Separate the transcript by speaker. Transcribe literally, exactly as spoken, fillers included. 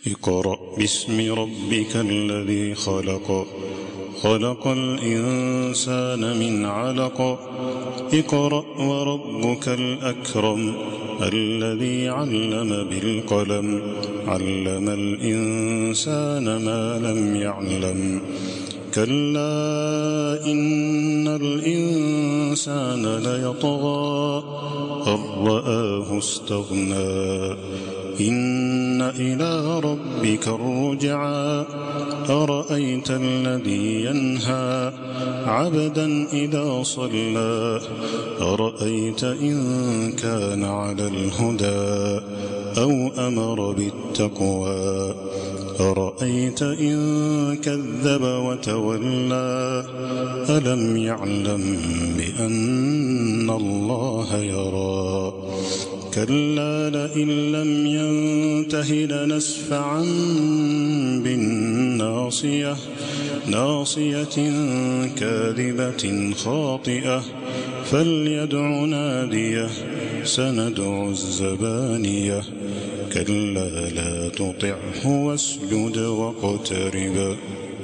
Speaker 1: اقرأ باسم ربك الذي خلق خلق الإنسان من علق اقرأ وربك الأكرم الذي علم بالقلم علم الإنسان ما لم يعلم كلا إن الإنسان ليطغى أن رآه استغنى إن إلى ربك الرجعى أرأيت الذي ينهى عبدا إذا صلى أرأيت إن كان على الهدى أو أمر بالتقوى أرأيت إن كذب وتولى ألم يعلم بأن الله يرى كلا لئن لم ينته لنسفعا بالناصية ناصية كاذبة خاطئة فليدع ناديه سندع الزبانية كلا لا تطعه واسجد واقترب